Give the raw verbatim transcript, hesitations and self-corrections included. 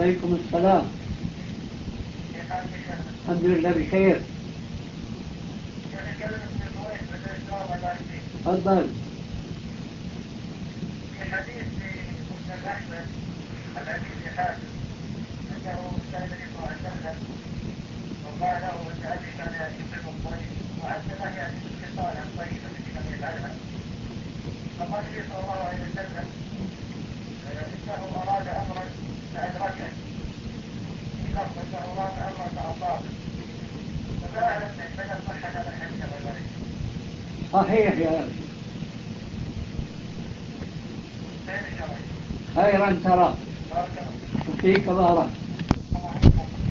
عليكم السلام. الحمد لله بخير. تفضل. في حديث مسلم أحمد عن أبي حاتم أنه سأل النبي صلى الله عليه وسلم وقال له أن أبي كان يحب الطيب وأنت ما يعني الخصال الطيبة التي كان يفعلها. فقال النبي صلى الله عليه وسلم إنه أراد أمرا فأدركه في لفظ أنه أراد أمرا فأصابه. فما أعلم من صحة هذا الحديث ولا لا. صحيح يا أخي. خيرا ترى وفيك بارك.